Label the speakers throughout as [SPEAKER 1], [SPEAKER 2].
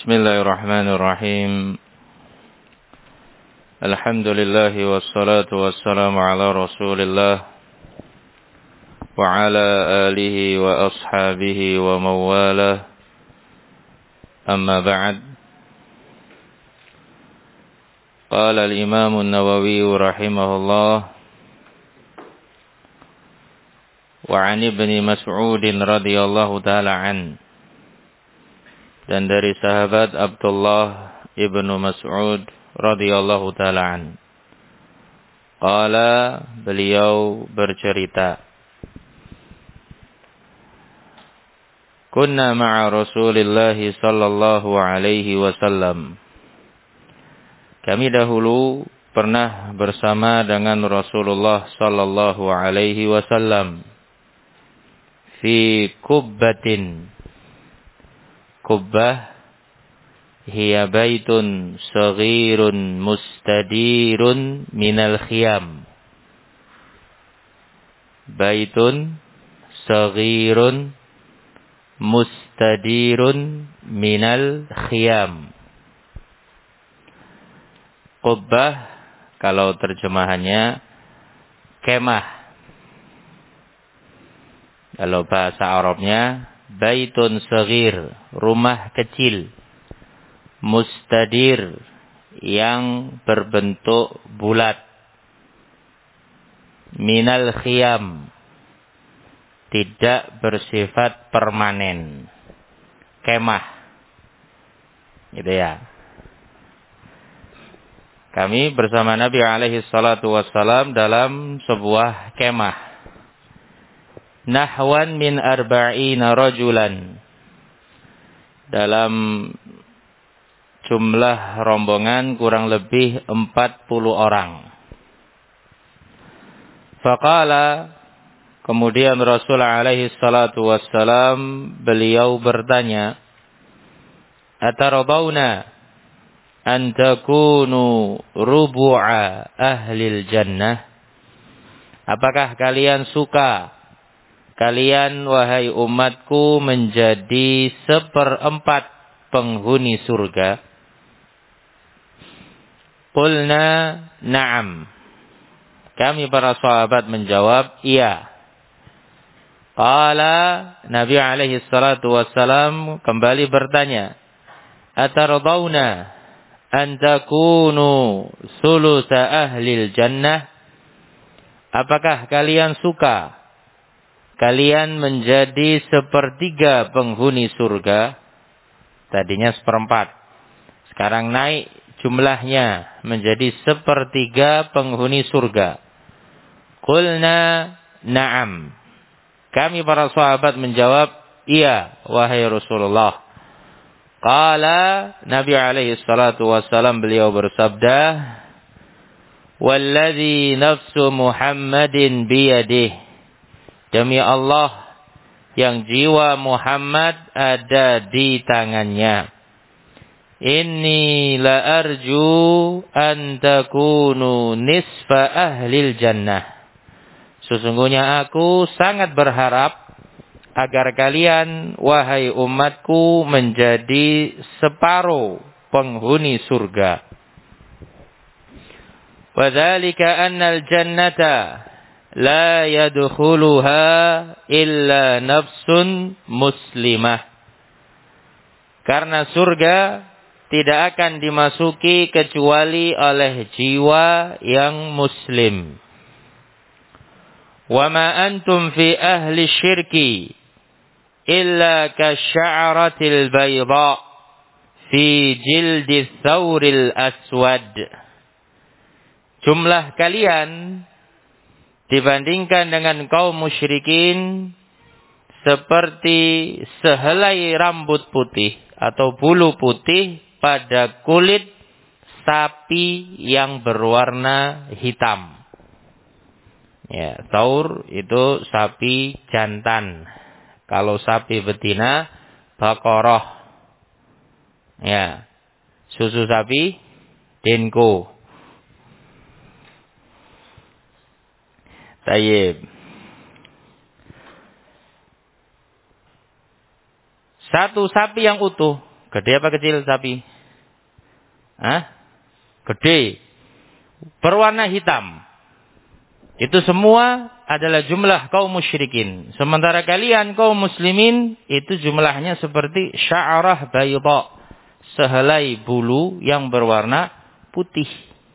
[SPEAKER 1] Bismillahirrahmanirrahim. Alhamdulillahi wassalatu wassalamu ala Rasulillah wa ala alihi wa ashabihi wa mawalah. Amma ba'd. Qala al-Imam an-Nawawi rahimahullah wa 'an Ibni Mas'ud radhiyallahu ta'ala an. Dan dari sahabat Abdullah ibnu Mas'ud radhiyallahu ta'ala an. Qala, beliau bercerita, kunna ma'a Rasulillah sallallahu alaihi wasallam. Kami dahulu pernah bersama dengan Rasulullah sallallahu alaihi wasallam fi kubbatin. Kubbah hiya baitun saghirun mustadirun minal khiyam. Baitun saghirun mustadirun minal khiyam. Kubbah kalau terjemahannya kemah. Kalau bahasa Arabnya baitun saghir, rumah kecil, mustadir, yang berbentuk bulat, minal khiyam, tidak bersifat permanen, kemah, gitu ya. Kami bersama Nabi alaihi salatu wassalam dalam sebuah kemah. Nahwan min arba'ina rajulan. Dalam jumlah rombongan kurang lebih 40 orang. Faqala, kemudian Rasul alaihi salatu wassalam beliau bertanya, ataradawna an takunu rubu'a ahlil jannah? Apakah kalian suka, kalian wahai umatku menjadi 1/4 penghuni surga? Qulna na'am. Kami para sahabat menjawab, iya. Qala, Nabi alaihi salatu wassalam kembali bertanya, ataradawna an takunu thulutsa ahlil jannah? Apakah kalian suka kalian menjadi 1/3 penghuni surga? Tadinya 1/4. Sekarang naik jumlahnya menjadi 1/3 penghuni surga. Qulna na'am. Kami para sahabat menjawab, iya wahai Rasulullah. Qala, Nabi alaihi salatu wassalam beliau bersabda, walladzi nafsu Muhammadin biyadihi. Demi Allah yang jiwa Muhammad ada di tangannya. Inni la arju an takunu nisfa ahlil jannah. Sesungguhnya aku sangat berharap agar kalian wahai umatku menjadi separuh penghuni surga. Wa dzalika annal jannata la yadkhuluha illa nafsun muslimah. Karena surga tidak akan dimasuki kecuali oleh jiwa yang muslim. Wa ma antum fi ahli syirki illa kasya'ratil bayda fi jildi thawril aswad. Jumlah kalian dibandingkan dengan kaum musyrikin seperti sehelai rambut putih atau bulu putih pada kulit sapi yang berwarna hitam. Ya, thaur itu sapi jantan. Kalau sapi betina, baqarah. Ya, susu sapi denko. Tayyib. Satu sapi yang utuh Gede apa kecil sapi? Hah? Gede. Berwarna hitam. Itu semua adalah jumlah kaum musyrikin. Sementara kalian kaum muslimin itu jumlahnya seperti sya'arah bayda, sehelai bulu yang berwarna putih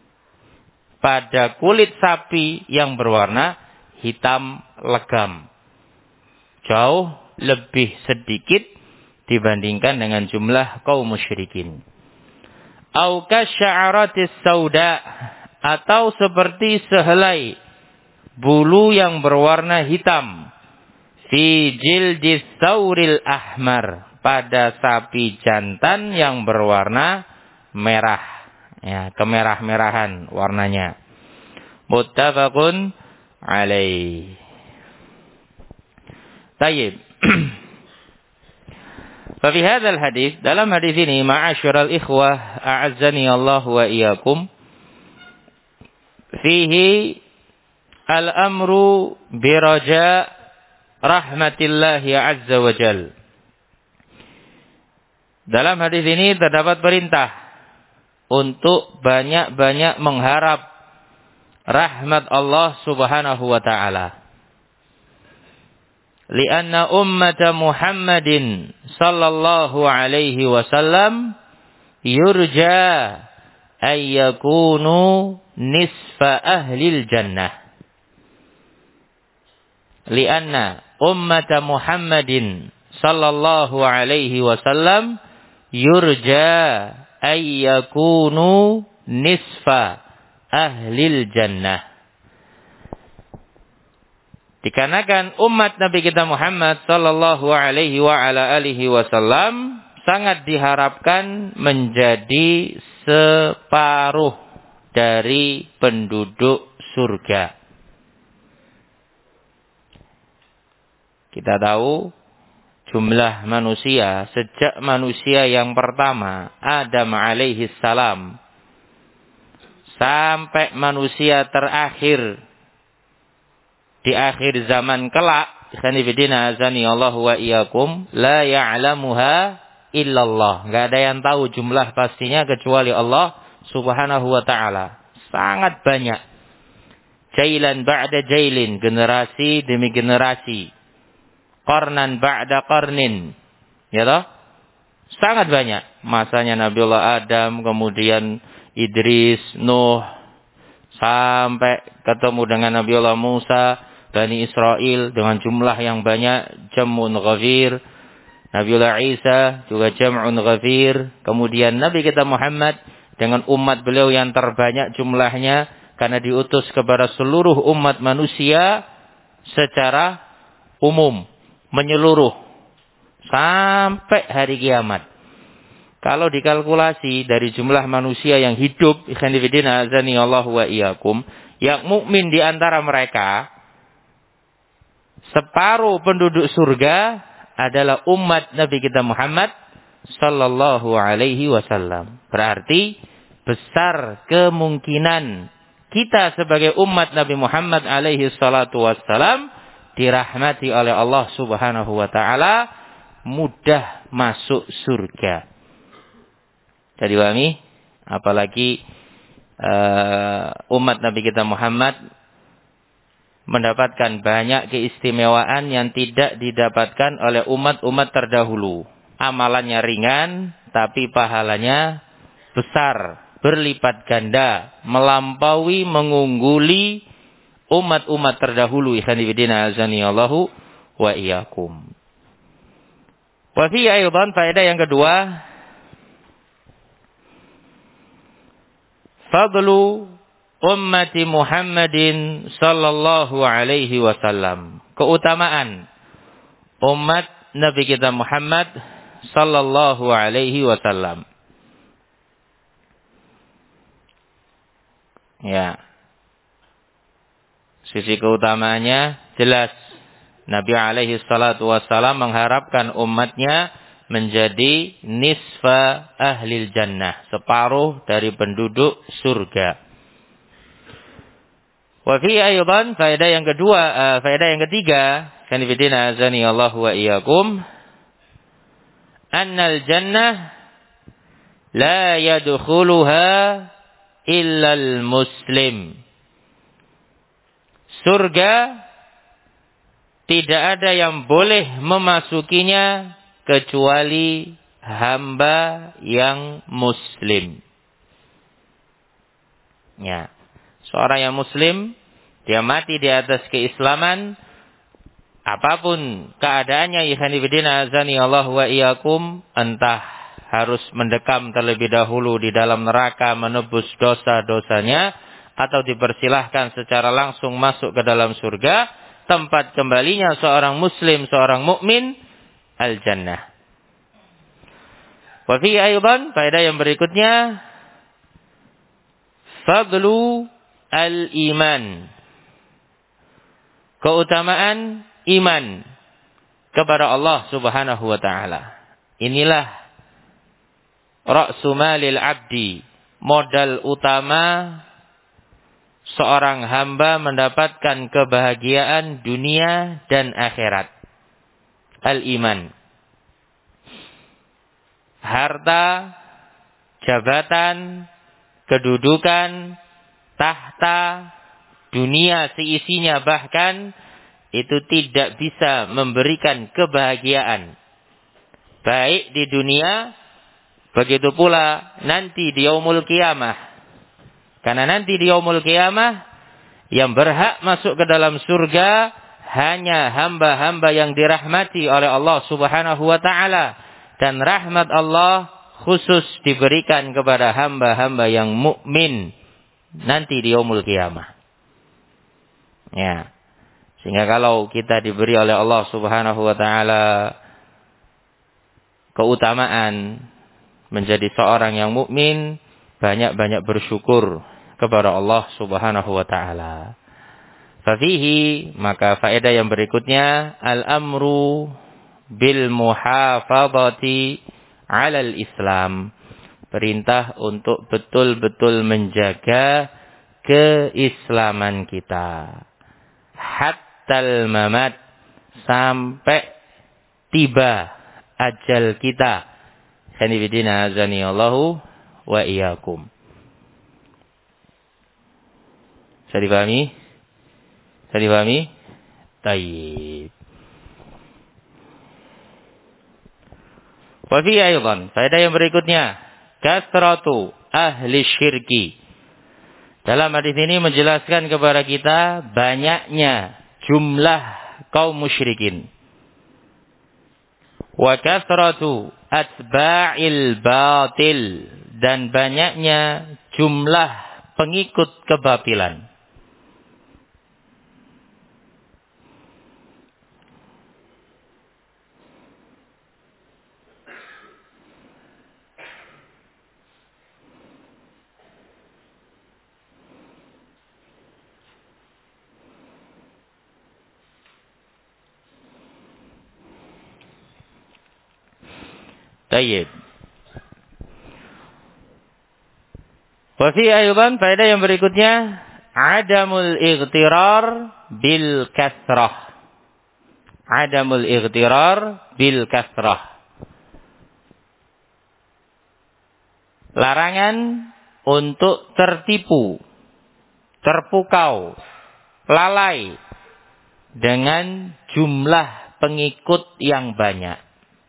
[SPEAKER 1] pada kulit sapi yang berwarna hitam legam. Jauh lebih sedikit dibandingkan dengan jumlah kaum musyrikin. Au kasya'aratis sauda, atau seperti sehelai bulu yang berwarna hitam fi jildis sauril ahmar, pada sapi jantan yang berwarna merah, ya, kemerah-merahan warnanya. Muttafaqun alaih. Tayyib. Fi hadzal hadis, dalam hadis ini, ma'asyiral ikhwah a'azzani Allah wa iyyakum, fihi al-amru biraja rahmatillahi azza wa jal. Dalam hadis ini terdapat perintah untuk banyak-banyak mengharap rahmat Allah subhanahu wa ta'ala. Lianna ummata Muhammadin sallallahu alaihi wasallam yurja ayyakunu nisfa ahlil jannah. Lianna ummata Muhammadin sallallahu alaihi wasallam yurja ayyakunu nisfa ahlil jannah. Dikarenakan umat Nabi kita Muhammad sallallahu alaihi wa ala alihi wasallam sangat diharapkan menjadi separuh dari penduduk surga. Kita tahu jumlah manusia sejak manusia yang pertama Adam alaihi salam sampai manusia terakhir di akhir zaman kelak, sanibidina azani Allah wa iyyakum, la ya'lamuha illallah. Enggak ada yang tahu jumlah pastinya kecuali Allah subhanahu wa ta'ala. Sangat banyak. Jailan ba'da jailin, generasi demi generasi. Qarnan ba'da qarnin. Ya toh? Sangat banyak. Masanya Nabiullah Adam, kemudian Idris, Nuh, sampai ketemu dengan Nabiullah Musa, Bani Israel dengan jumlah yang banyak, Jam'un Ghafir. Nabiullah Isa juga Jam'un Ghafir. Kemudian Nabi kita Muhammad dengan umat beliau yang terbanyak jumlahnya, karena diutus kepada seluruh umat manusia secara umum, menyeluruh sampai hari kiamat. Kalau dikalkulasi dari jumlah manusia yang hidup, ikhwan fillah azani Allah wa iyyakum, yang mukmin di antara mereka, separuh penduduk surga adalah umat Nabi kita Muhammad sallallahu alaihi wasallam. Berarti besar kemungkinan kita sebagai umat Nabi Muhammad alaihi salatu wassalam dirahmati oleh Allah subhanahu wa ta'ala, mudah masuk surga. Jadi kami, apalagi umat Nabi kita Muhammad mendapatkan banyak keistimewaan yang tidak didapatkan oleh umat-umat terdahulu. Amalannya ringan, tapi pahalanya besar, berlipat ganda, melampaui, mengungguli umat-umat terdahulu. Ikhwanifidina azani Allahu wa iyyakum. Wa fi aydan, faedah yang kedua, fadlu ummati Muhammadin sallallahu alaihi wasallam. Keutamaan umat Nabi kita Muhammad sallallahu alaihi wasallam. Ya. Sisi keutamaannya jelas. Nabi alaihi salatu wassalam mengharapkan umatnya menjadi nisfa ahlil jannah, separuh dari penduduk surga. Wa fi aydan, faedah yang kedua, faedah yang ketiga, kanifidina azani Allah wa iyyakum, annal jannah la yadkhuluha illal muslim. Surga tidak ada yang boleh memasukinya kecuali hamba yang muslim. Ya, seorang yang muslim, dia mati di atas keislaman, apapun keadaannya, ikhwanifidina azani Allah wa iyyakum, entah harus mendekam terlebih dahulu di dalam neraka menebus dosa-dosanya, atau dipersilahkan secara langsung masuk ke dalam surga, tempat kembalinya seorang muslim, seorang mukmin, al-jannah. Wa fi aidan, faedah yang berikutnya, fadlu al-iman. Keutamaan iman kepada Allah Subhanahu wa taala. Inilah ra'su malil abdi, modal utama seorang hamba mendapatkan kebahagiaan dunia dan akhirat. Al-iman. Harta, jabatan, kedudukan, tahta, dunia seisinya bahkan, itu tidak bisa memberikan kebahagiaan. Baik di dunia, begitu pula nanti di yaumul qiyamah. Karena nanti di yaumul qiyamah, yang berhak masuk ke dalam surga hanya hamba-hamba yang dirahmati oleh Allah Subhanahu wa ta'ala. Dan rahmat Allah khusus diberikan kepada hamba-hamba yang mukmin nanti di yaumul qiyamah. Ya. Sehingga kalau kita diberi oleh Allah Subhanahu wa ta'ala keutamaan menjadi seorang yang mukmin, banyak-banyak bersyukur kepada Allah Subhanahu wa ta'ala. Fafihi, maka faedah yang berikutnya, al-amru bil muhafadhati 'alal Islam. Perintah untuk betul-betul menjaga keislaman kita. Hattal mamat, sampai tiba ajal kita. Hanifidina azani Allahu wa iyyakum. Bisa dipahami? Bisa dipahami? Tayyib. Wa fi aidan, faedah yang berikutnya, kasratu ahli syirki. Dalam hadis ini menjelaskan kepada kita banyaknya jumlah kaum musyrikin. Wa kasratu atba'il batil, dan banyaknya jumlah pengikut kebatilan. Tayyib. Wa fi aydan, faedah yang berikutnya, adamul ightirar bil kasrah. Adamul ightirar bil kasrah. Larangan untuk tertipu, terpukau, lalai dengan jumlah pengikut yang banyak.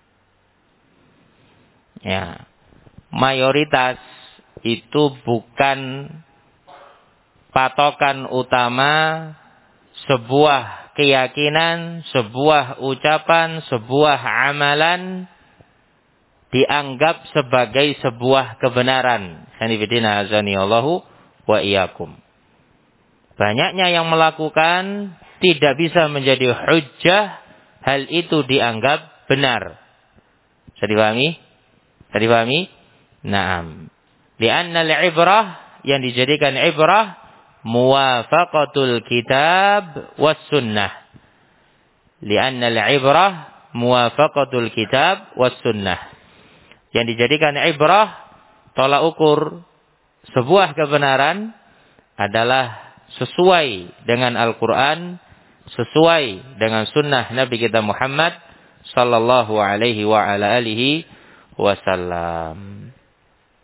[SPEAKER 1] Ya, mayoritas itu bukan patokan utama sebuah keyakinan, sebuah ucapan, sebuah amalan dianggap sebagai sebuah kebenaran. Hanifidina azani Allahu wa iyyakum. Banyaknya yang melakukan tidak bisa menjadi hujjah, hal itu dianggap benar. Bisa dipahami? Bisa dipahami? Naam. Li'anna al-ibrah, yang dijadikan ibrah, muwafaqatul kitab was sunnah. Li'anna al-ibrah muwafaqatul kitab was sunnah. Yang dijadikan ibrah, tolak ukur sebuah kebenaran adalah sesuai dengan Al-Quran, sesuai dengan sunnah Nabi kita Muhammad sallallahu alaihi wa ala alihi wasallam.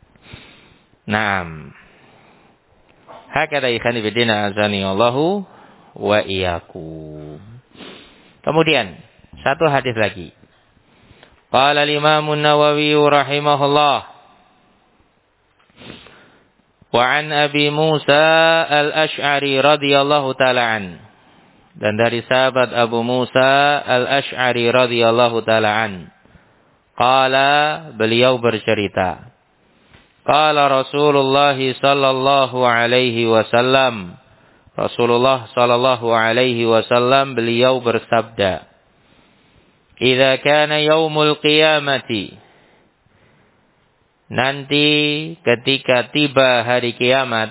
[SPEAKER 1] Naam. Hakada ikhani bidina azani Allahu wa iyyakum. Kemudian satu hadis lagi. Qala al-Imam an-Nawawi rahimahullah wa an Abi Musa al-Asy'ari radhiyallahu ta'ala an. Dan dari sahabat Abu Musa al-Asy'ari radhiyallahu ta'ala an. Qala, beliau bercerita. Qala Rasulullah sallallahu alaihi wasallam. Rasulullah sallallahu alaihi wasallam beliau bersabda. Idza kana yaumul qiyamati. Nanti ketika tiba hari kiamat.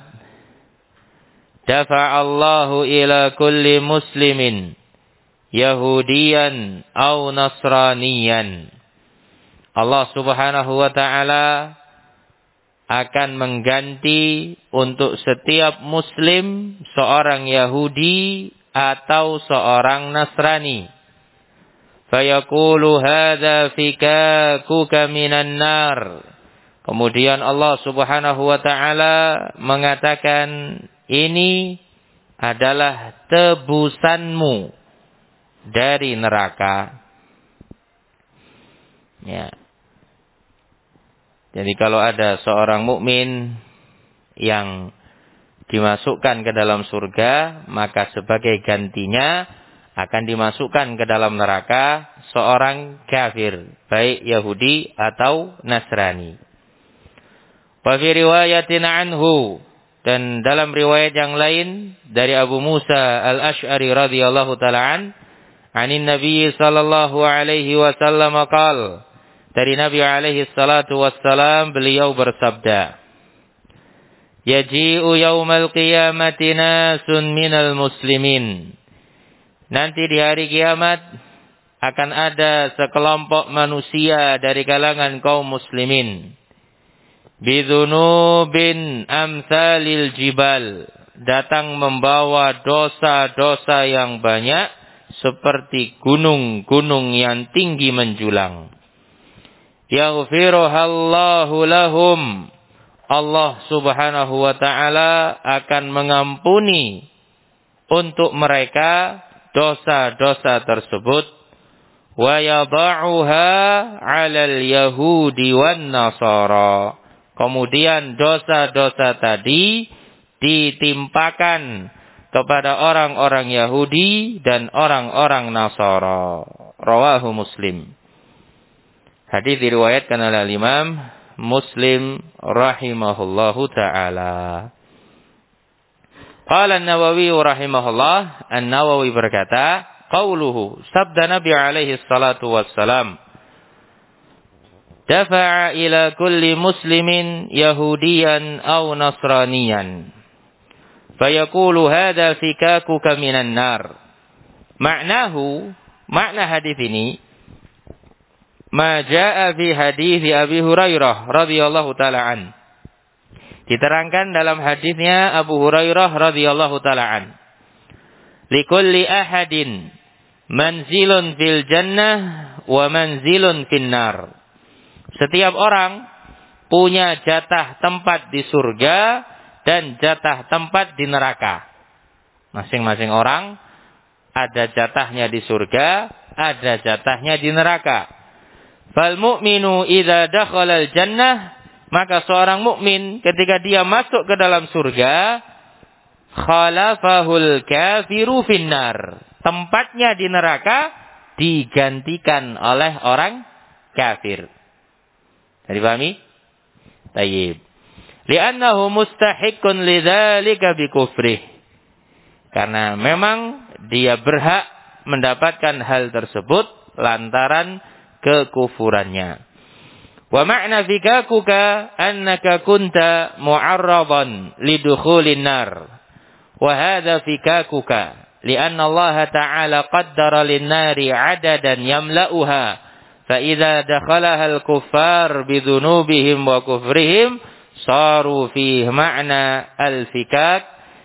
[SPEAKER 1] Dafa'allahu ila kulli muslimin. Yahudiyan au nasraniyan. Allah subhanahu wa ta'ala akan mengganti untuk setiap muslim seorang Yahudi atau seorang Nasrani. Fayaqulu hadza fikakuka minan nar. Kemudian Allah subhanahu wa ta'ala mengatakan, ini adalah tebusanmu dari neraka. Ya. Jadi kalau ada seorang mukmin yang dimasukkan ke dalam surga, maka sebagai gantinya akan dimasukkan ke dalam neraka seorang kafir, baik Yahudi atau Nasrani. Wa fi riwayatin anhu, dan dalam riwayat yang lain dari Abu Musa al-Asy'ari radhiyallahu ta'ala anin Nabi sallallahu alaihi wasallam qala, dari Nabi alaihi salatu wassalam beliau bersabda, yaji'u yaumal qiyamati nasun minal muslimin. Nanti di hari kiamat akan ada sekelompok manusia dari kalangan kaum muslimin. Bidhunubin amsalil jibal. Datang membawa dosa-dosa yang banyak seperti gunung-gunung yang tinggi menjulang. Yaghfiruhallahu lahum. Allah subhanahu wa ta'ala akan mengampuni untuk mereka dosa-dosa tersebut. Wa yada'uha 'alal yahudi wan nasara. Kemudian dosa-dosa tadi ditimpakan kepada orang-orang Yahudi dan orang-orang Nasara. Rawahu Muslim. Hadis diriwayatkan oleh Imam Muslim rahimahullahu ta'ala. Qala An-Nawawi rahimahullah, An-Nawawi berkata, qauluhu, sabda Nabi alaihi salatu wassalam, dafa'a ila kulli muslimin yahudiyan aw nasraniyan. Fayaqulu hadha fikakuka minan nar. Maknahu, makna hadis ini, ma jaa fi hadis Abi Hurairah radhiyallahu taala an. Diterangkan dalam hadisnya Abu Hurairah radhiyallahu taala an. Likulli ahadin manzilun fil jannah wa manzilun fin nar. Setiap orang punya jatah tempat di surga dan jatah tempat di neraka. Masing-masing orang ada jatahnya di surga, ada jatahnya di neraka. Fal mu'minu idza dakhala al-jannah, maka seorang mukmin ketika dia masuk ke dalam surga, khalafahul kafiru finnar. Tempatnya di neraka digantikan oleh orang kafir. Jadi pahami? Tayyib. Li'annahu mustahiqqun lidzalika bikufrih. Karena memang dia berhak mendapatkan hal tersebut lantaran kekufurannya. Wa ma'na fikakuka annaka kunta mu'arradan lidukhulin nar. Wa hadha fikakuka li'anna Allah ta'ala qaddara lin-nari 'adadan yamla'uha. Fa idza dakhalaha al-kuffar bidhunubihim wa kufrihim saru fi ma'na al-fikak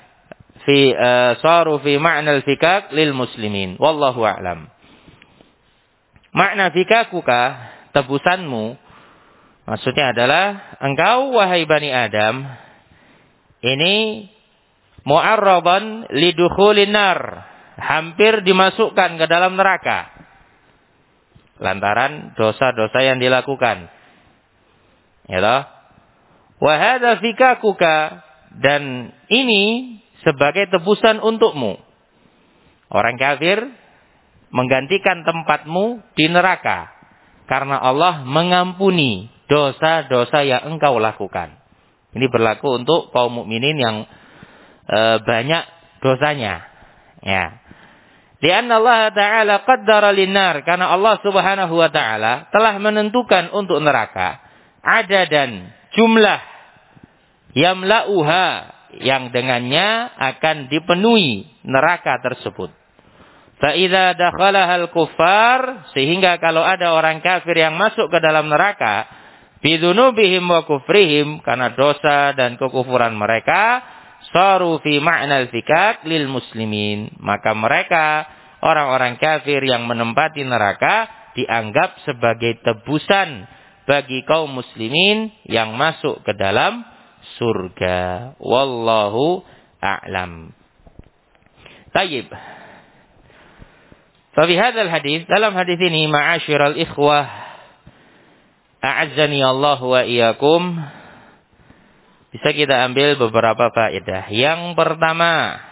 [SPEAKER 1] saru fi ma'na al-fikak lil muslimin. Wallahu a'lam. Makna fikakuka, tebusanmu, Maksudnya adalah engkau wahai Bani Adam ini mu'arradan lidukhulin nar, hampir dimasukkan ke dalam neraka lantaran dosa-dosa yang dilakukan. Ya toh? Wa hadza fikakuka, dan ini sebagai tebusan untukmu. Orang kafir menggantikan tempatmu di neraka karena Allah mengampuni dosa-dosa yang engkau lakukan. Ini berlaku untuk kaum mukminin yang banyak dosanya. Ya. Lianna Allah Ta'ala qaddara linnar, karena Allah Subhanahu wa taala telah menentukan untuk neraka adadan, jumlah yamla'uha, yang dengannya akan dipenuhi neraka tersebut. Fa idza dakhalahal kuffar, sehingga kalau ada orang kafir yang masuk ke dalam neraka bidzunubihim wa kufrihim, karena dosa dan kekufuran mereka, saru fi ma'nal fikak lil muslimin, maka mereka orang-orang kafir yang menempati neraka dianggap sebagai tebusan bagi kaum muslimin yang masuk ke dalam surga. Wallahu a'lam. Tayyib. Fafi hadzal hadis, dalam hadis ini, ma'asyiral ikhwah a'azzani Allah wa iyyakum, bisa kita ambil beberapa faedah. Yang pertama,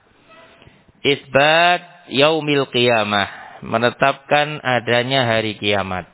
[SPEAKER 1] isbat yaumil qiyamah, menetapkan adanya hari kiamat.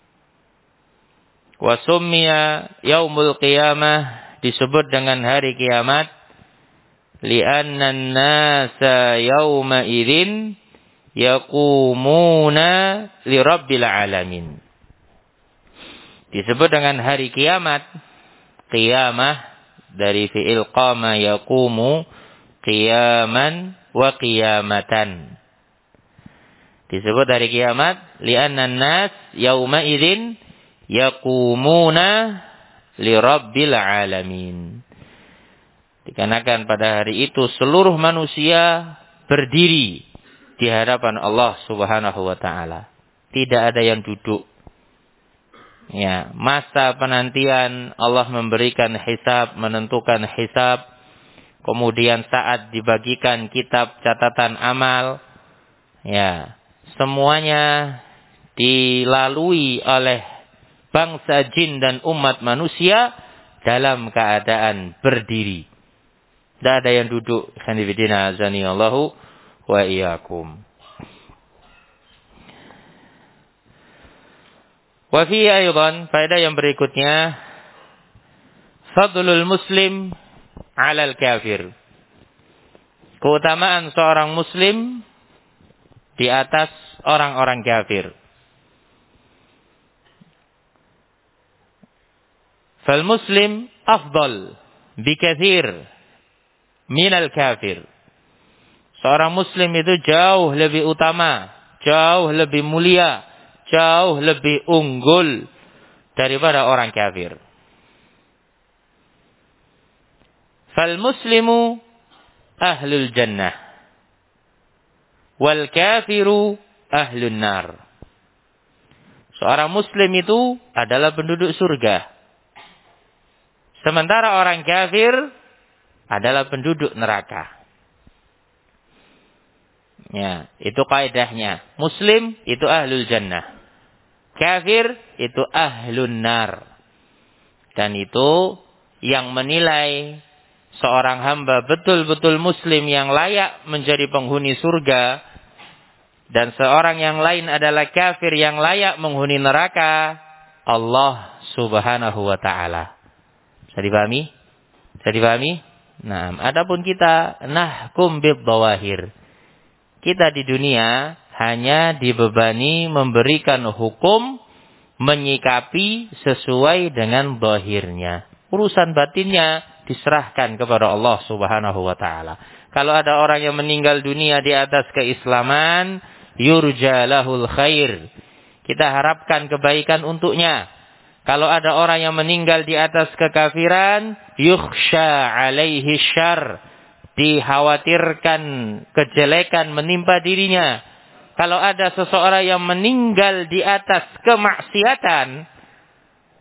[SPEAKER 1] Wa summiya yaumul qiyamah, disebut dengan hari kiamat li'anna an-nasa yauma idzin yaqumuna li rabbil alamin. Disebut dengan hari kiamat, qiyamah dari fi'il qama yaqumu, qiyaman wa qiyamatan. Disebut hari kiamat li'anna an-nas yauma idzin yaqumuna li rabbil alamin. Dikarenakan pada hari itu seluruh manusia berdiri di hadapan Allah Subhanahu wa taala. Tidak ada yang duduk. Ya, masa penantian Allah memberikan hisab, menentukan hisab. Kemudian saat dibagikan kitab catatan amal, ya, semuanya dilalui oleh bangsa jin dan umat manusia dalam keadaan berdiri. Tidak ada yang duduk. Khanifidina azanillahu wa iyyakum. Wa fi aydan, faedah yang berikutnya, fadlul muslim 'alal kafir. Keutamaan seorang muslim di atas orang-orang kafir. Fal muslim afdal bikathir minal kafir. Seorang muslim itu jauh lebih utama, jauh lebih mulia, jauh lebih unggul daripada orang kafir. Fal muslimu ahlul jannah wal kafiru ahlun nar. Seorang muslim itu adalah penduduk surga, sementara orang kafir adalah penduduk neraka. Ya, itu kaidahnya. Muslim itu ahlul jannah, kafir itu ahlun nar. Dan itu yang menilai seorang hamba betul-betul muslim yang layak menjadi penghuni surga, dan seorang yang lain adalah kafir yang layak menghuni neraka, Allah Subhanahu wa taala. Bisa dipahami? Bisa dipahami? Nah, adapun kita nahkum bid-dhawahir. Kita di dunia hanya dibebani memberikan hukum, menyikapi sesuai dengan zahirnya. Urusan batinnya diserahkan kepada Allah Subhanahu wa taala. Kalau ada orang yang meninggal dunia di atas keislaman, yurja lahul khair. Kita harapkan kebaikan untuknya. Kalau ada orang yang meninggal di atas kekafiran, yukhsha alaihi syarr, dikhawatirkan kejelekan menimpa dirinya. Kalau ada seseorang yang meninggal di atas kemaksiatan,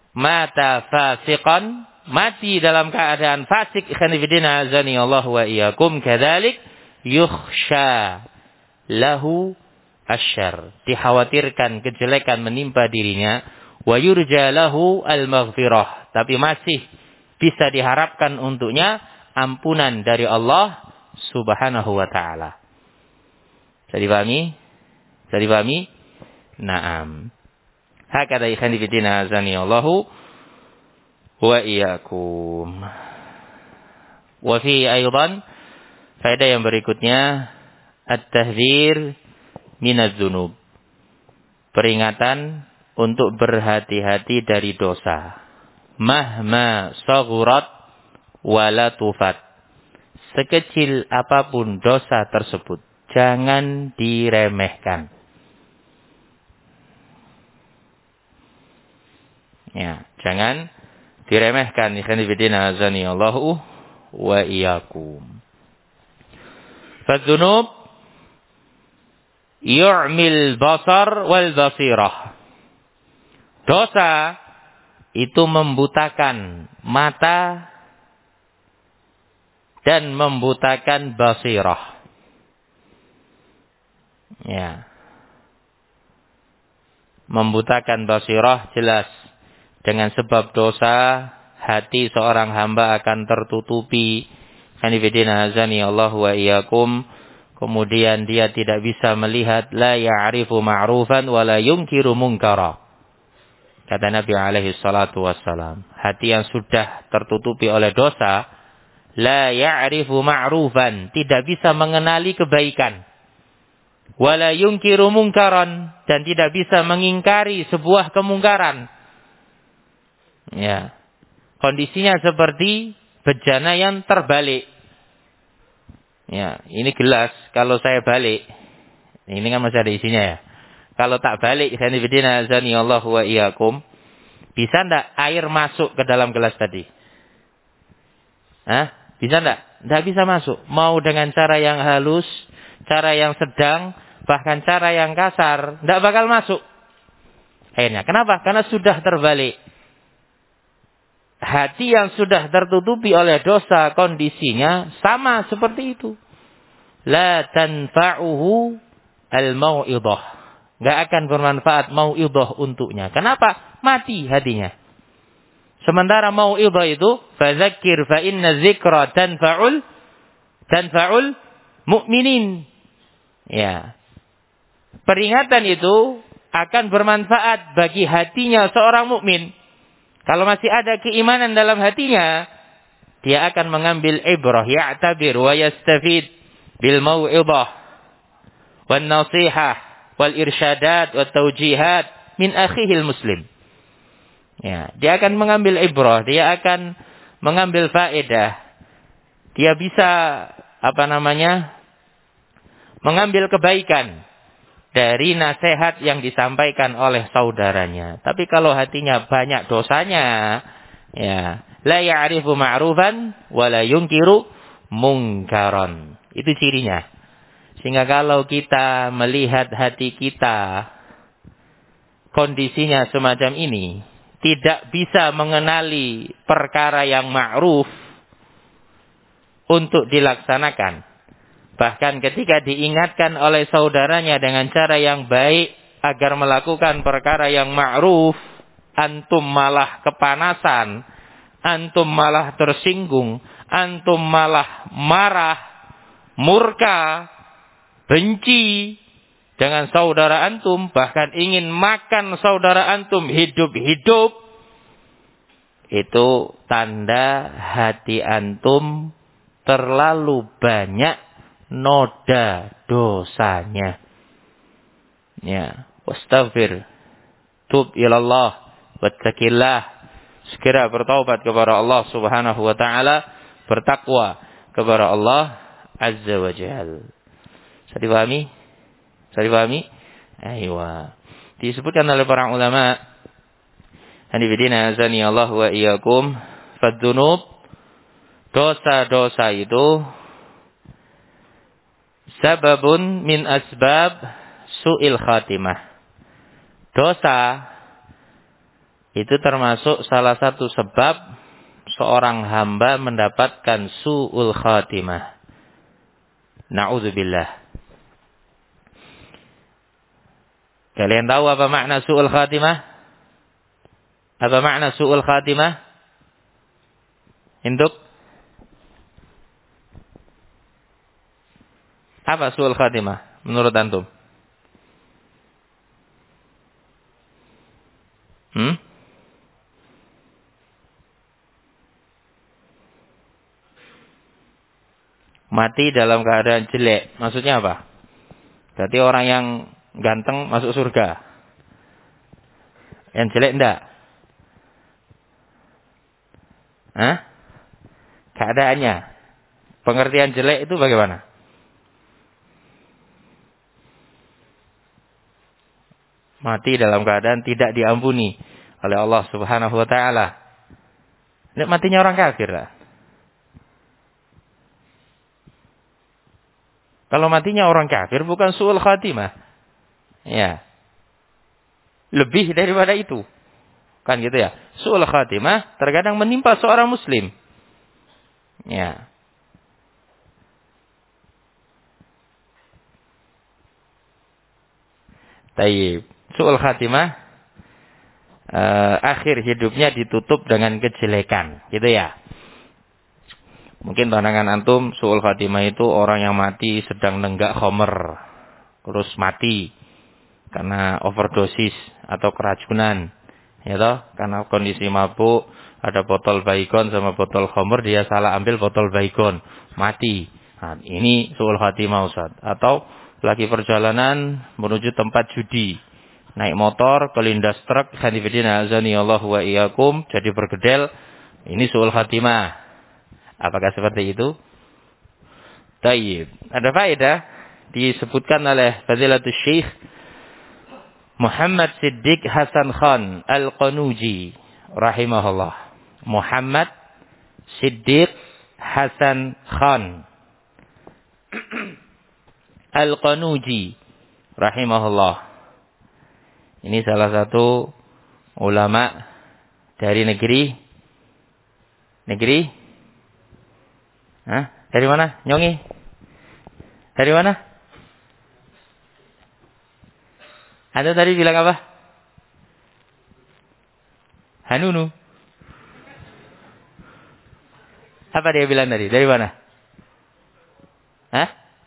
[SPEAKER 1] mata fasiqan, mati dalam keadaan fasik, ikhwan fillah azani Allah wa iyyakum, kadzalik yukhsha lahu asyarr, dikhawatirkan kejelekan menimpa dirinya, wa yurja lahu al-maghfirah, tapi masih bisa diharapkan untuknya ampunan dari Allah Subhanahu wa taala. Bisa dipahami? Bisa dipahami? Naam. Hakada ikhwan fillah azani Allahu wa iyyakum. Wa fi aidan faedah yang berikutnya at-tahdzir minadz dzunub. Peringatan untuk berhati-hati dari dosa. Mahma saghurat wala tufat. Sekecil apapun dosa tersebut, jangan diremehkan. Ya, jangan diremehkan. Ikhwan fillah azani Allahu wa iyyakum. Fadzunub yu'mil basar wal basirah. Dosa itu membutakan mata dan membutakan basirah. Ya. Membutakan basirah jelas. Dengan sebab dosa, hati seorang hamba akan tertutupi. Hanifidina azani Allah wa iyyakum. Kemudian dia tidak bisa melihat. La ya'rifu ma'rufan wa la yunkiru munkara. Kata Nabi alaihi salatu wassalam. Hati yang sudah tertutupi oleh dosa. La ya'rifu ma'rufan. Tidak bisa mengenali kebaikan. Wa la yunkiru munkaran. Dan tidak bisa mengingkari sebuah kemungkaran. Ya, kondisinya seperti bejana yang terbalik. Ya, ini gelas kalau saya balik, ini kan masih ada isinya ya. Kalau tak balik, sanibidina azani Allah wa iyyakum, bisa ndak air masuk ke dalam gelas tadi? Hah? Bisa ndak? Ndak bisa masuk. Mau dengan cara yang halus, cara yang sedang, bahkan cara yang kasar, ndak bakal masuk. Akhirnya, kenapa? Karena sudah terbalik. Hati yang sudah tertutupi oleh dosa kondisinya sama seperti itu. La tanfa'uhu al-mau'idhah. Enggak akan bermanfaat mau'idhah untuknya. Kenapa? Mati hatinya. Sementara mau'idhah itu fadzakir fa inna dzikra tanfa'ul mu'minin. Ya. Peringatan itu akan bermanfaat bagi hatinya seorang mukmin. Kalau masih ada keimanan dalam hatinya, dia akan mengambil ibrah, ya'tabir wa yastafid bil mau'idhah wan nasihah wal irsyadat wat taujihat min akhihil muslim. Ya, dia akan mengambil ibrah, dia akan mengambil faedah. Dia bisa mengambil kebaikan dari nasihat yang disampaikan oleh saudaranya. Tapi kalau hatinya banyak dosanya, ya, la ya'rifu ma'rufan wa la yunkiru munkaran. Itu cirinya. Sehingga kalau kita melihat hati kita kondisinya semacam ini, tidak bisa mengenali perkara yang ma'ruf untuk dilaksanakan. Bahkan ketika diingatkan oleh saudaranya dengan cara yang baik agar melakukan perkara yang ma'ruf, antum malah kepanasan, antum malah tersinggung, antum malah marah, murka, benci dengan saudara antum, bahkan ingin makan saudara antum hidup-hidup. Itu tanda hati antum terlalu banyak noda dosanya. Ya, wastaghfir, tub ilallah, wattaqillah. Segera bertaubat kepada Allah Subhanahu wa taala, bertakwa kepada Allah Azza wa Jalla. Bisa dipahami? Bisa dipahami? Aywa. Disebutkan oleh para ulama, hanifidina azani Allah wa iyyakum, fadzunub, dosa-dosa itu sababun min asbab su'il khatimah. Dosa itu termasuk salah satu sebab seorang hamba mendapatkan su'ul khatimah. Na'udzubillah. Kalian tahu apa makna su'ul khatimah? Apa makna su'ul khatimah? Untuk apa su'ul khatimah menurut antum? Mati dalam keadaan jelek. Maksudnya apa? Berarti orang yang ganteng masuk surga. Yang jelek enggak? Hah? Keadaannya. Pengertian jelek itu bagaimana? Mati dalam keadaan tidak diampuni oleh Allah Subhanahu wa taala. Ini matinya orang kafir lah. Kalau matinya orang kafir bukan su'ul khatimah. Ya. Lebih daripada itu. Kan gitu ya. Su'ul khatimah terkadang menimpa seorang muslim. Ya. Taib. Su'ul khatimah akhir hidupnya ditutup dengan kejelekan. Gitu ya. Mungkin pandangan antum su'ul khatimah itu orang yang mati sedang nenggak khamr. Terus mati karena overdosis atau keracunan. Ya toh? Karena kondisi mabuk, ada botol baygon sama botol khamr, dia salah ambil botol baygon, mati. Nah, ini su'ul khatimah Ustaz. Atau lagi perjalanan menuju tempat judi. Naik motor, kelindas truk, khanifidina azanillahu wa iyyakum, jadi bergedel. Ini su'ul khatimah. Apakah seperti itu? Tayyib. Ada faedah disebutkan oleh Fadilatul Syekh Muhammad Siddiq Hasan Khan Al-Qanuji rahimahullah. Muhammad Siddiq Hasan Khan Al-Qanuji rahimahullah. Ini salah satu ulama dari negeri Hah? Dari mana? Nyongi? Dari mana? Anda tadi bilang apa? Hanunu. Apa dia bilang tadi? Dari mana? Hah?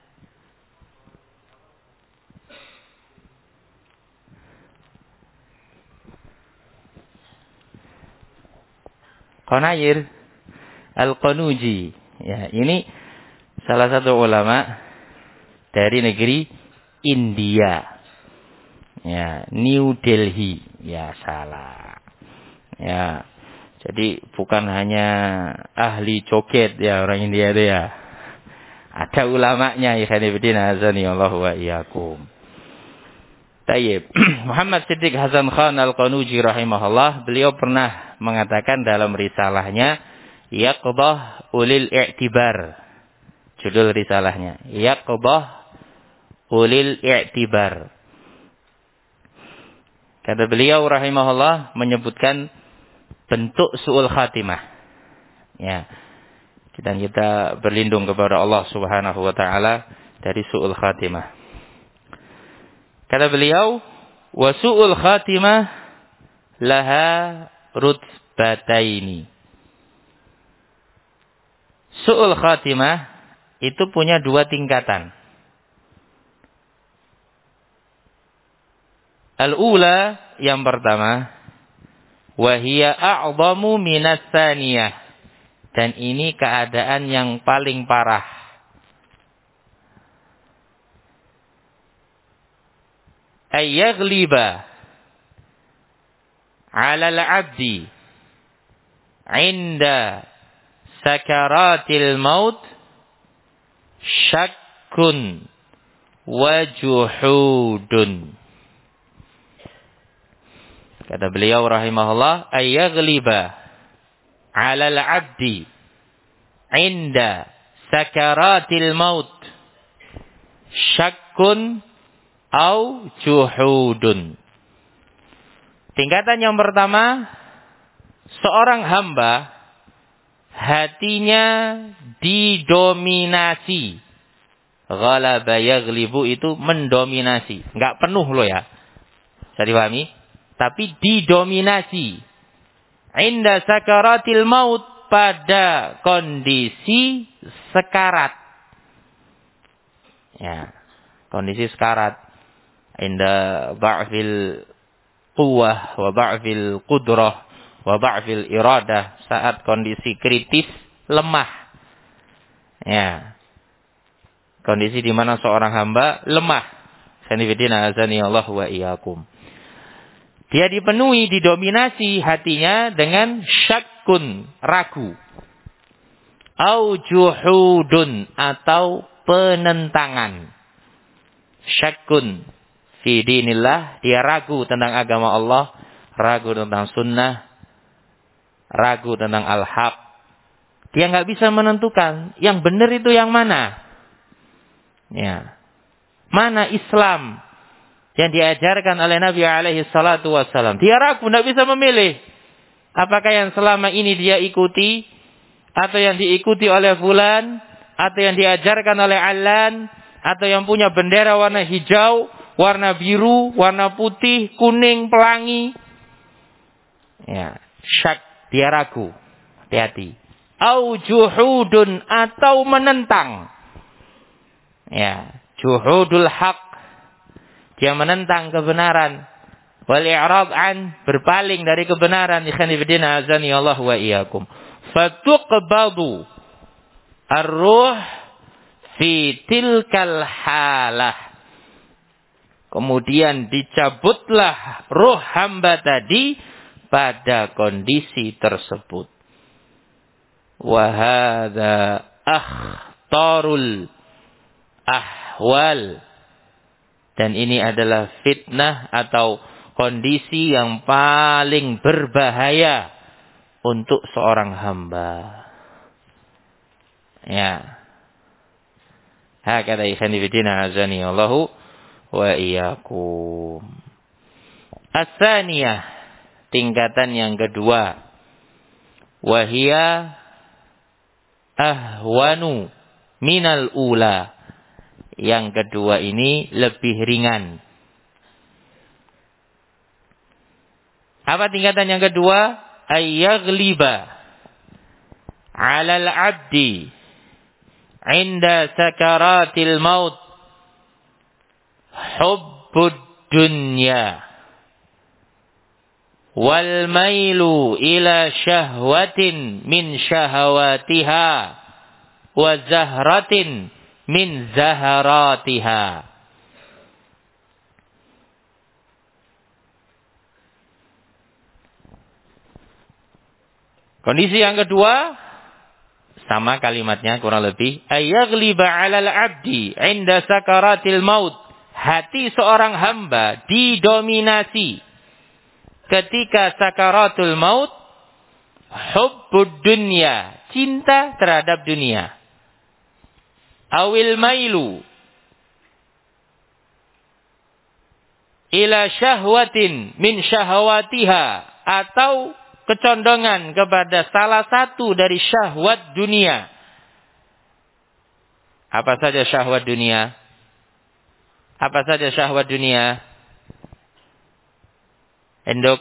[SPEAKER 1] Qanair Al-Qanuji. Ya, ini salah satu ulama dari negeri India. Ya, New Delhi. Ya, salah. Ya. Jadi bukan hanya ahli joget ya orang India itu ya. Ada ulamanya ikhwanifidin azani Allah wa iyyakum. Tayyib. Muhammad Siddiq Hasan Khan Al-Qanuji rahimahullah, beliau pernah mengatakan dalam risalahnya Yaqdah ulil i'tibar. Judul risalahnya Yaqdah ulil i'tibar. Kata beliau rahimahullah menyebutkan bentuk su'ul khatimah. Ya. Kita berlindung kepada Allah Subhanahu wa taala dari su'ul khatimah. Kata beliau, wa su'ul khatimah laha rutbataini. Su'ul khatimah itu punya dua tingkatan. Al-ula, yang pertama, wa hiya a'zamu minas tsaniyah. Dan ini keadaan yang paling parah. Ayyaghliba 'ala al-'abdi 'inda sakaratil maut syakkun wa juhudun. Kata beliau rahimahullah, ayyaghliba 'ala al-'abdi 'inda sakaratil maut syakkun au juhudun. Tingkatan yang pertama seorang hamba hatinya didominasi. Ghalaba yaghlibu itu mendominasi. Enggak penuh loh ya. Bisa dipahami? Tapi didominasi. Inda sakaratil maut, pada kondisi sekarat. Ya, kondisi sekarat. Inda ba'fil quwwah wa ba'fil qudrah wa ba'fil iradah, saat kondisi kritis, lemah. Ya. Kondisi di mana seorang hamba lemah. Sanifidina azani Allah wa iyyakum. Dia dipenuhi, didominasi hatinya dengan syakkun, ragu. Au juhudun, atau penentangan. Syakkun fi dinillah, dia ragu tentang agama Allah, ragu tentang sunnah, ragu tentang al-haq. Dia nggak bisa menentukan yang benar itu yang mana. Ya. Mana Islam yang diajarkan oleh Nabi alaihi salatu wassalam. Dia ragu, tidak bisa memilih. Apakah yang selama ini dia ikuti, atau yang diikuti oleh fulan, atau yang diajarkan oleh Allan, atau yang punya bendera warna hijau, warna biru, warna putih, kuning, pelangi. Ya, syak, dia ragu. Hati-hati. Au juhudun, atau menentang. Ya, juhudul haq, dia menentang kebenaran. Wal i'rad an, berpaling dari kebenaran. Ikhwanifidina azani Allah wa iyyakum. Fatuqbadu ar-ruh fi tilkal halah. Kemudian dicabutlah ruh hamba tadi pada kondisi tersebut. Wa hadza akhtarul ahwal, dan ini adalah fitnah atau kondisi yang paling berbahaya untuk seorang hamba. Ya. Hakadha ikhwani fillah azani Allahu wa iyyakum. As-saniyah, tingkatan yang kedua. Wahia ahwanu minal ula. Yang kedua ini lebih ringan. Apa tingkatan yang kedua? Ayyaghliba 'alal 'abdi 'inda sakaratil maut hubbud dunya wal mailu ila syahwatin min syahawatiha wa zahratin min zaharatiha. Kondisi yang kedua sama kalimatnya kurang lebih, ayyaghliba 'alal 'abdi 'inda sakaratil maut. Hati seorang hamba didominasi ketika sakaratul maut hubbud dunya, cinta terhadap dunia. Awil mailu ila syahwatin min syahawatiha, atau kecondongan kepada salah satu dari syahwat dunia. Apa saja syahwat dunia? Apa saja syahwat dunia? Endok.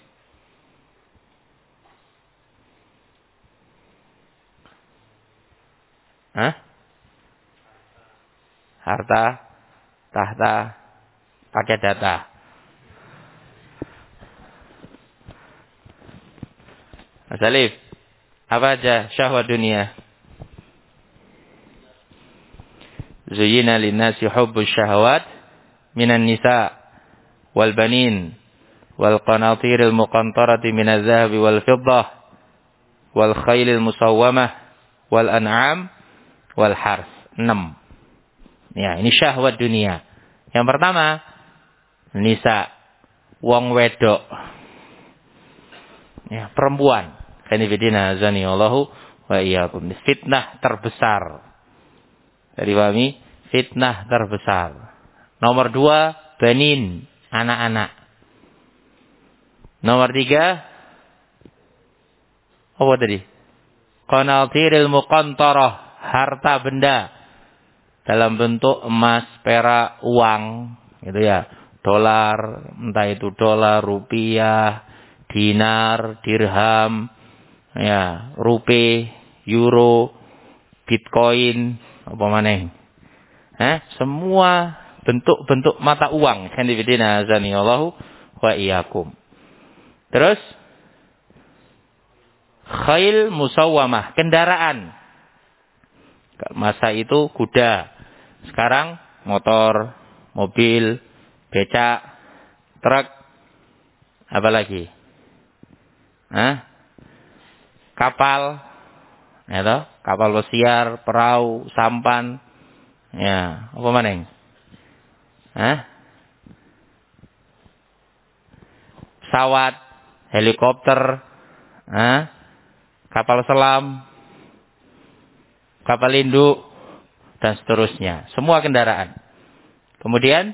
[SPEAKER 1] Hah? Harta, tahta, pakai data. Mas Alif, apa aja syahwat dunia? Zuyyina linnasi hubbus syahawat minan nisa wal banin wal qanatiril muqantarati minaz zahabi wal fiddah wal khailil musawwamah wal an'am wal harth. 6. Ya, ini syahwat dunia. Yang pertama, nisa, wong wedok. Ya, perempuan. Kanifidina azani Allahu wa iyyakum. Fitnah terbesar. Jadi pahami? Fitnah terbesar. Nomor 2, banin, anak-anak. Nomor 3, Apa tadi? Qanatiril muqantarah, harta benda dalam bentuk emas, perak, uang, gitu ya. Dolar, entah itu dolar, rupiah, dinar, dirham, ya, rupiah, euro, bitcoin, apa maneh. Semua bentuk-bentuk mata uang. Khandifidina azani Allahu wa iyyakum. Terus khail musawwamah, kendaraan. Masa itu kuda. Sekarang motor, mobil, becak, truk, apa lagi? Kapal, ya toh? Kapal pesiar, perahu, sampan. Ya, apa maneng? Pesawat, helikopter, kapal selam, kapal induk, dan seterusnya. Semua kendaraan. Kemudian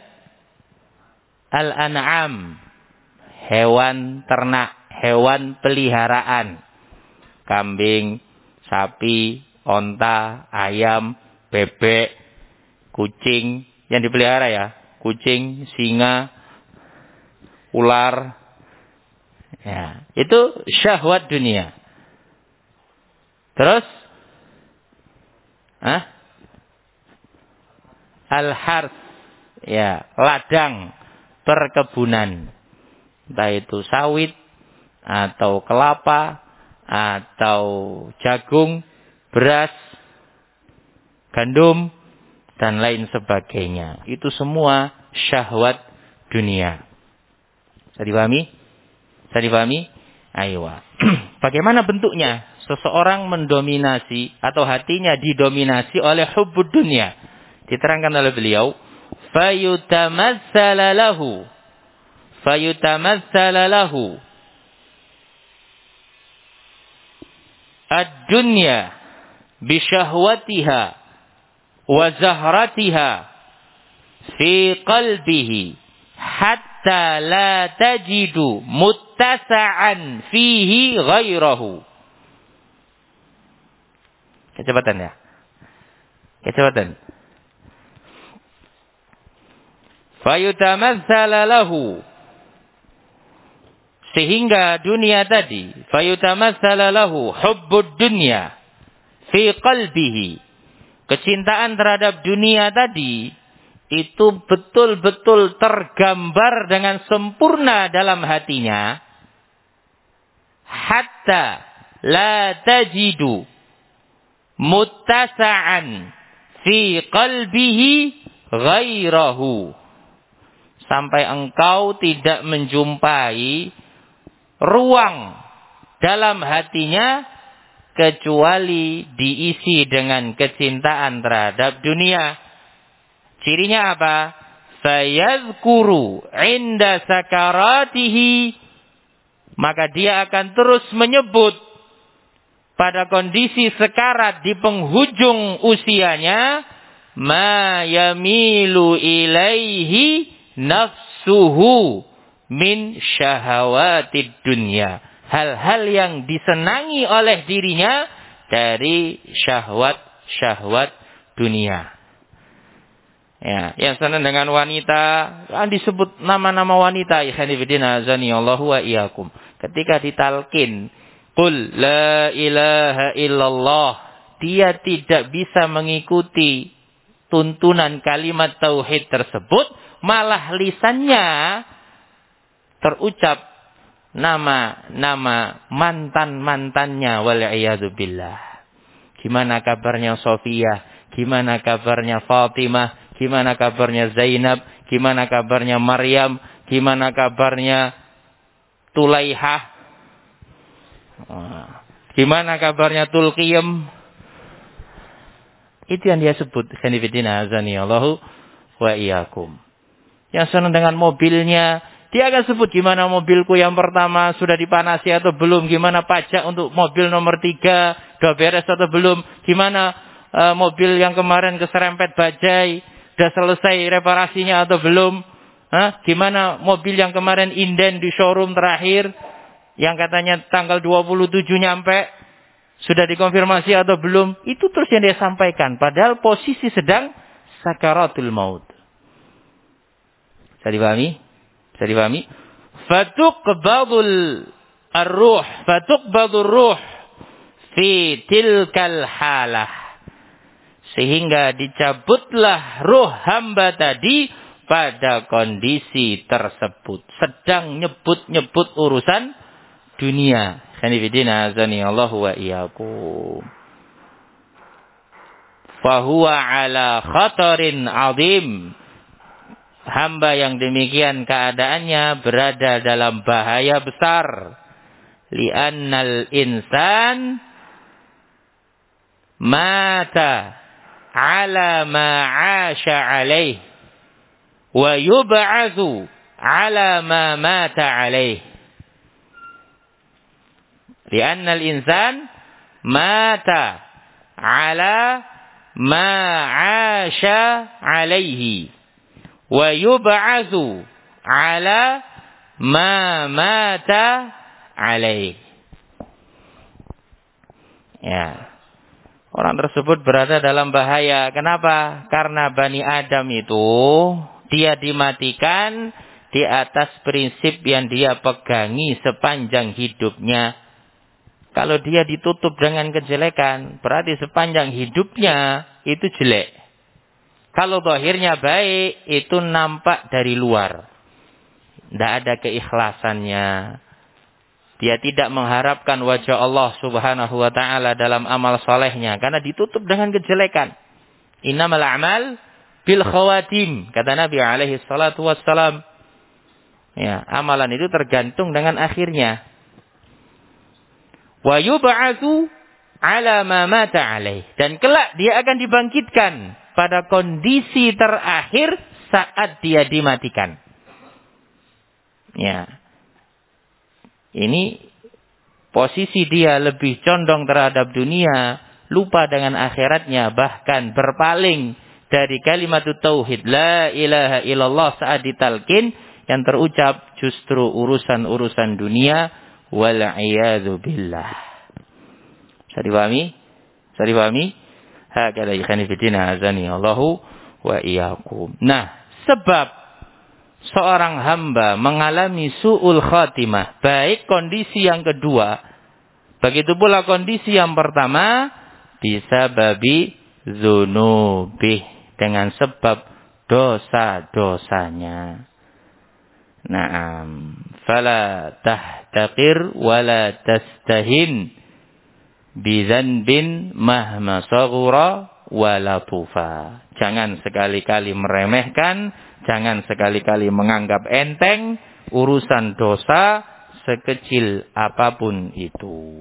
[SPEAKER 1] al-an'am, hewan ternak, hewan peliharaan. Kambing, sapi, onta, ayam, bebek, kucing yang dipelihara ya, kucing, singa, ular, ya, itu syahwat dunia. Terus, al-harth, ya, ladang, perkebunan, entah itu sawit, atau kelapa, atau jagung, beras, gandum, dan lain sebagainya. Itu semua syahwat dunia. Bisa dipahami? Bisa dipahami? Ayo. Bagaimana bentuknya? Seseorang mendominasi atau hatinya didominasi oleh hubbud dunia. Diterangkan oleh beliau, fayutamassala lahu ad-dunya bisyahwatiha wa zahratiha fi qalbihi hatta la tajidu muttasa'an fihi ghairahu. Kecepatan ya. Kecepatan. Fayutamassala lahu, sehingga dunia tadi, fayutamassala lahu hubbud dunya fi qalbihi, kecintaan terhadap dunia tadi itu betul-betul tergambar dengan sempurna dalam hatinya, hatta la tajidu muttasa'an fi qalbihi ghairahu, sampai engkau tidak menjumpai ruang dalam hatinya kecuali diisi dengan kecintaan terhadap dunia. Cirinya apa? Fayadhkuru inda sakaratihi, maka dia akan terus menyebut pada kondisi sekarat di penghujung usianya, ma yamilu ilaihi nafsuhu min syahawatid dunya, hal-hal yang disenangi oleh dirinya dari syahwat dunia. Ya, yang senang dengan wanita, disebut nama-nama wanita, ikhwanifidina azani Allahu wa iyyakum. Ketika ditalkin, qul la ilaha illallah, dia tidak bisa mengikuti tuntunan kalimat tauhid tersebut, malah lisannya terucap nama-nama mantan-mantannya, wal'iyadu billah. Gimana kabarnya Sofia? Gimana kabarnya Fatimah? Gimana kabarnya Zainab? Gimana kabarnya Maryam? Gimana kabarnya Tulaihah? Gimana kabarnya Tulqiyam? Itu yang dia sebut. Khanifidina azani Allahu wa iyyakum. Yang senang dengan mobilnya, dia akan sebut gimana mobilku yang pertama sudah dipanasi atau belum, gimana pajak untuk mobil nomor 3 sudah beres atau belum, gimana mobil yang kemarin keserempet bajai sudah selesai reparasinya atau belum, gimana mobil yang kemarin inden di showroom terakhir, yang katanya tanggal 27 nyampe, sudah dikonfirmasi atau belum, itu terus yang dia sampaikan. Padahal posisi sedang sakaratul maut. Bisa dipahami? Bisa dipahami? Fatuqbadul ar-ruh, fatuqbadur ruh fi tilkal halah. Sehingga dicabutlah ruh hamba tadi pada kondisi tersebut. Sedang nyebut-nyebut urusan dunia. Khanifidina azani Allahu wa iyyakum. Fahuwa ala khatarin azim. Hamba yang demikian keadaannya berada dalam bahaya besar. Li'annal insan mata ala ma 'asha 'alaih wa yub'atsu ala ma mata 'alaih. Li'annal insan mata ala ma 'asha 'alaihi wa yub'atsu ala ma mata 'alaihi. Ya. Orang tersebut berada dalam bahaya. Kenapa? Karena Bani Adam itu dia dimatikan di atas prinsip yang dia pegangi sepanjang hidupnya. Kalau dia ditutup dengan kejelekan, berarti sepanjang hidupnya itu jelek. Kalau zahirnya baik, itu nampak dari luar. Tidak ada keikhlasannya. Dia tidak mengharapkan wajah Allah subhanahu wa ta'ala dalam amal solehnya. Karena ditutup dengan kejelekan. Innamal a'mal bil khawatim. Kata Nabi alaihi salatu wassalam. Ya, amalan itu tergantung dengan akhirnya. Wa yub'atsu ala ma mata alaih. Dan kelak dia akan dibangkitkan pada kondisi terakhir saat dia dimatikan. Ya. Ini posisi dia lebih condong terhadap dunia, lupa dengan akhiratnya, bahkan berpaling dari kalimat tauhid la ilaha illallah saat ditalkin, yang terucap justru urusan-urusan dunia, wal iyadzu billah. Bisa dipahami? Bisa dipahami? Hakala ikhani fiddina azani Allahu wa iyyakum. Nah, sebab seorang hamba mengalami su'ul khatimah, baik kondisi yang kedua, begitu pula kondisi yang pertama, bisa babi dzunubih, dengan sebab dosa-dosanya. Naam, fala tahtaqir wala tastahin bidzanbin mahma saghura wala tufa. Jangan sekali-kali meremehkan, jangan sekali-kali menganggap enteng urusan dosa sekecil apapun itu.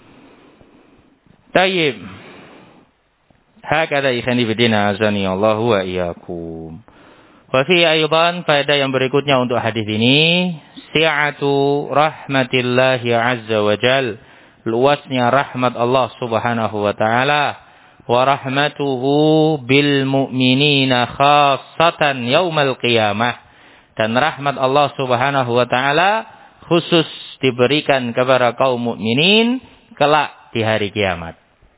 [SPEAKER 1] Tayyib. Hakada ikhani bidina azani Allah wa iyyakum. Wa fi aydan faedah yang berikutnya untuk hadis ini, si'atu rahmatillahi azza wa jal, luasnya rahmat Allah subhanahu wa ta'ala, wa rahmatuhu bil mu'minina khassatan yaumal qiyamah, dan rahmat Allah subhanahu wa ta'ala khusus diberikan kepada kaum mukminin kelak di hari kiamat.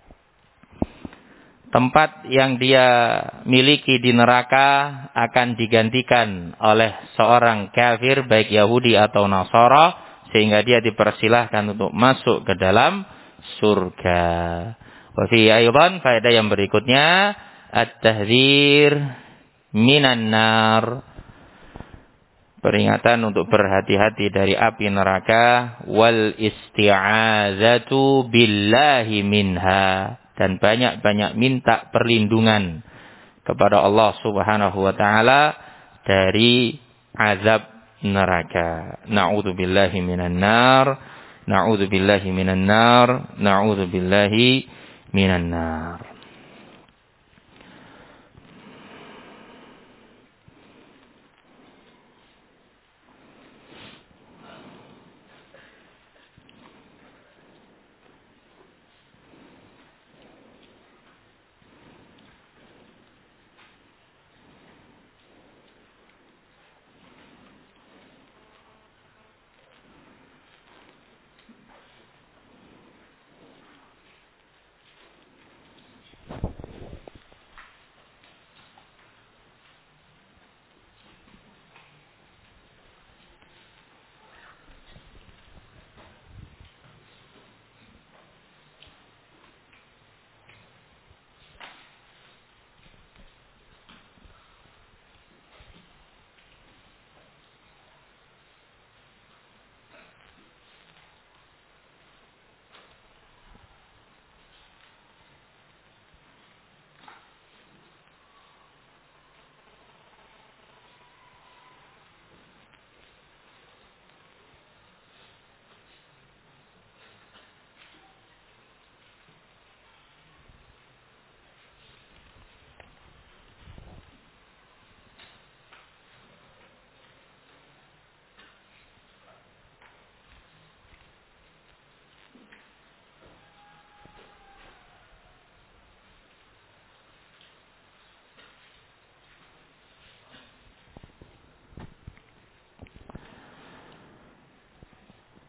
[SPEAKER 1] Tempat yang dia miliki di neraka akan digantikan oleh seorang kafir, baik Yahudi atau Nasara, sehingga dia dipersilahkan untuk masuk ke dalam surga. Wa fi aydan faedah yang berikutnya, at-tahdzir minan nar, peringatan untuk berhati-hati dari api neraka, wal isti'adzatu billahi minha, dan banyak-banyak minta perlindungan kepada Allah subhanahu wa ta'ala dari azab neraka. Na'udzubillahi minan nar, na'udzubillahi minan nar, na'udzubillahi minan nar.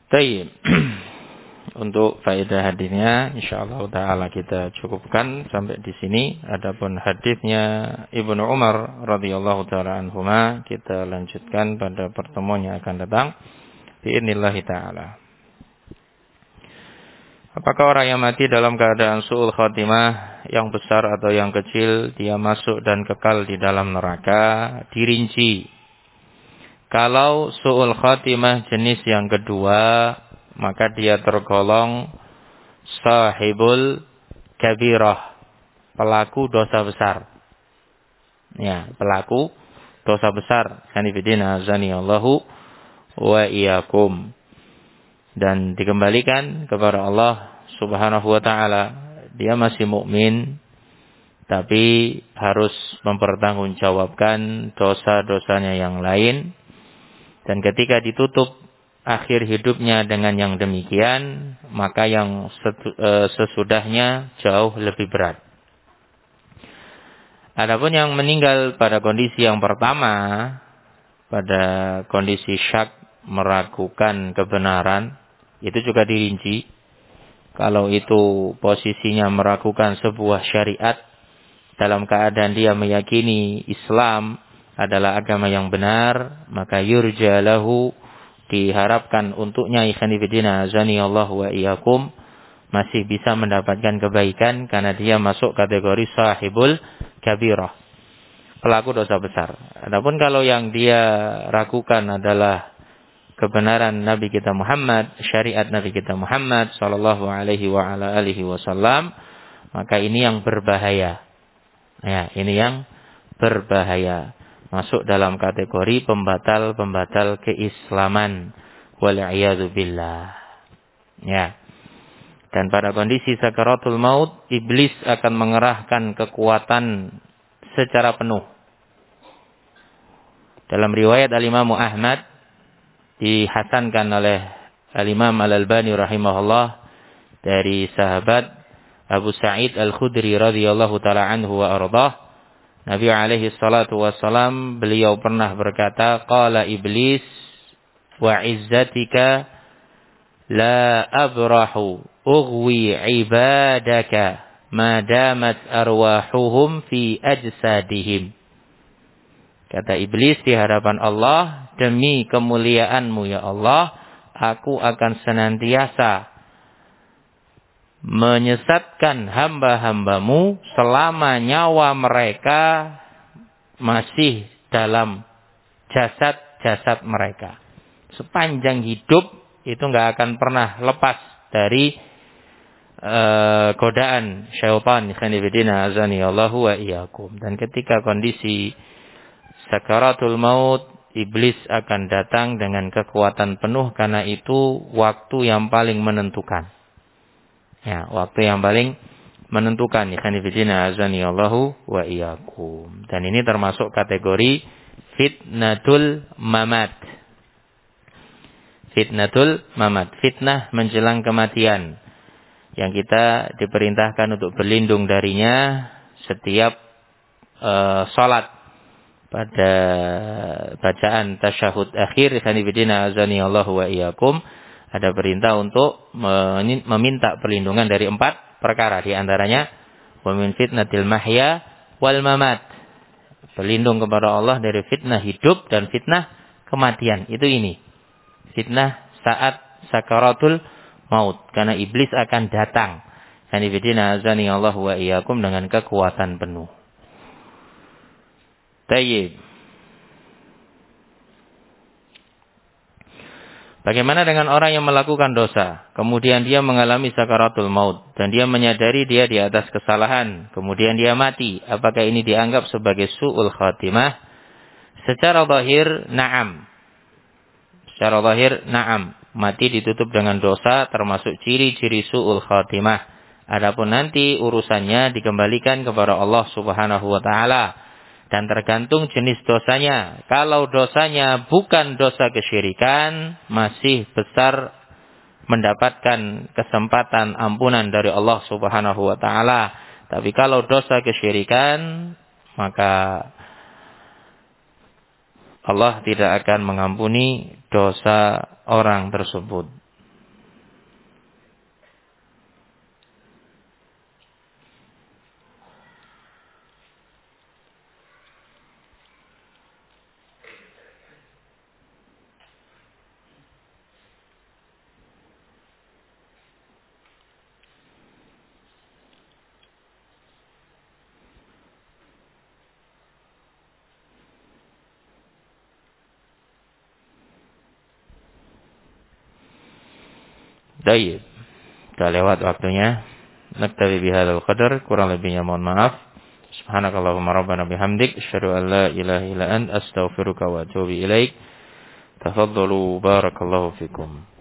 [SPEAKER 1] Baik. Untuk faedah hadisnya insyaallah taala kita cukupkan sampai di sini. Adapun hadisnya Ibnu Umar radhiyallahu taala anhuma kita lanjutkan pada pertemuan yang akan datang biidznillah taala. Apakah orang yang mati dalam keadaan su'ul khatimah yang besar atau yang kecil dia masuk dan kekal di dalam neraka? Dirinci. Kalau su'ul khatimah jenis yang kedua, maka dia tergolong sahibul kabirah, pelaku dosa besar. Ya, pelaku dosa besar. Sanifidina azanillahu wa iyyakum. Dan dikembalikan kepada Allah Subhanahu wa taala. Dia masih mukmin, tapi harus mempertanggungjawabkan dosa-dosanya yang lain. Dan ketika ditutup akhir hidupnya dengan yang demikian, maka yang sesudahnya jauh lebih berat. Adapun yang meninggal pada kondisi yang pertama, pada kondisi syak meragukan kebenaran, itu juga dirinci. Kalau itu posisinya meragukan sebuah syariat, dalam keadaan dia meyakini Islam adalah agama yang benar, maka yurja lahu, diharapkan untuknya ikhwanifidina azanillahu wa iyyakum, masih bisa mendapatkan kebaikan karena dia masuk kategori sahibul kabirah, pelaku dosa besar. Adapun kalau yang dia ragukan adalah kebenaran Nabi kita Muhammad, syariat Nabi kita Muhammad sallallahu alaihi wa ala alihi wasallam, maka ini yang berbahaya. Ya, ini yang berbahaya. Masuk dalam kategori pembatal-pembatal keislaman. Wal'iyadu billah. Ya. Dan pada kondisi sakaratul maut, iblis akan mengerahkan kekuatan secara penuh. Dalam riwayat Al-Imam Ahmad, dihasankan oleh Al-Imam Al-Albani rahimahullah, dari sahabat Abu Sa'id Al-Khudri radhiyallahu ta'ala anhu wa ardah, Nabi alaihi salatu wassalam beliau pernah berkata, qala iblis wa izzatika la abrahu ughwi ibadaka ma damat arwahuhum fi ajsadihim. Kata iblis di hadapan Allah, demi kemuliaanmu ya Allah, aku akan senantiasa menyesatkan hamba-hambamu selama nyawa mereka masih dalam jasad-jasad mereka. Sepanjang hidup itu nggak akan pernah lepas dari godaan syaitan. Khanifidina azanillahu wa iyyakum. Dan ketika kondisi sakaratul maut, iblis akan datang dengan kekuatan penuh, karena itu waktu yang paling menentukan. Ya, waktu yang paling menentukan. Ikhwanifidina azanillahu wa iyyakum. Dan ini termasuk kategori fitnatul mamat. Fitnatul mamat, fitnah menjelang kematian, yang kita diperintahkan untuk berlindung darinya setiap salat. Pada bacaan tasyahud akhir, ikhwanifidina azanillahu wa iyyakum, ada perintah untuk meminta perlindungan dari 4 perkara. Di antaranya, wa min fitnatil mahya wal mamat. Berlindung kepada Allah dari fitnah hidup dan fitnah kematian. Itu ini. Fitnah saat sakaratul maut. Karena iblis akan datang. Hanifidina azani Allah wa iyyakum dengan kekuatan penuh. Tayyib. Bagaimana dengan orang yang melakukan dosa, kemudian dia mengalami sakaratul maut, dan dia menyadari dia di atas kesalahan, kemudian dia mati. Apakah ini dianggap sebagai su'ul khatimah? Secara zahir, na'am. Secara zahir, na'am. Mati ditutup dengan dosa, termasuk ciri-ciri su'ul khatimah. Adapun nanti urusannya dikembalikan kepada Allah Subhanahu wa ta'ala. Dan tergantung jenis dosanya. Kalau dosanya bukan dosa kesyirikan, masih besar mendapatkan kesempatan ampunan dari Allah Subhanahu wa ta'ala. Tapi kalau dosa kesyirikan, maka Allah tidak akan mengampuni dosa orang tersebut. Baik. Sudah lewat waktunya. Naktabi bihadzal qadar, kurang lebihnya mohon maaf. Subhanakallahumma rabbana bihamdik, asyhadu an la ilaha illa anta, astaghfiruka wa atubu ilaik. Tafaddalu barakallahu fikum.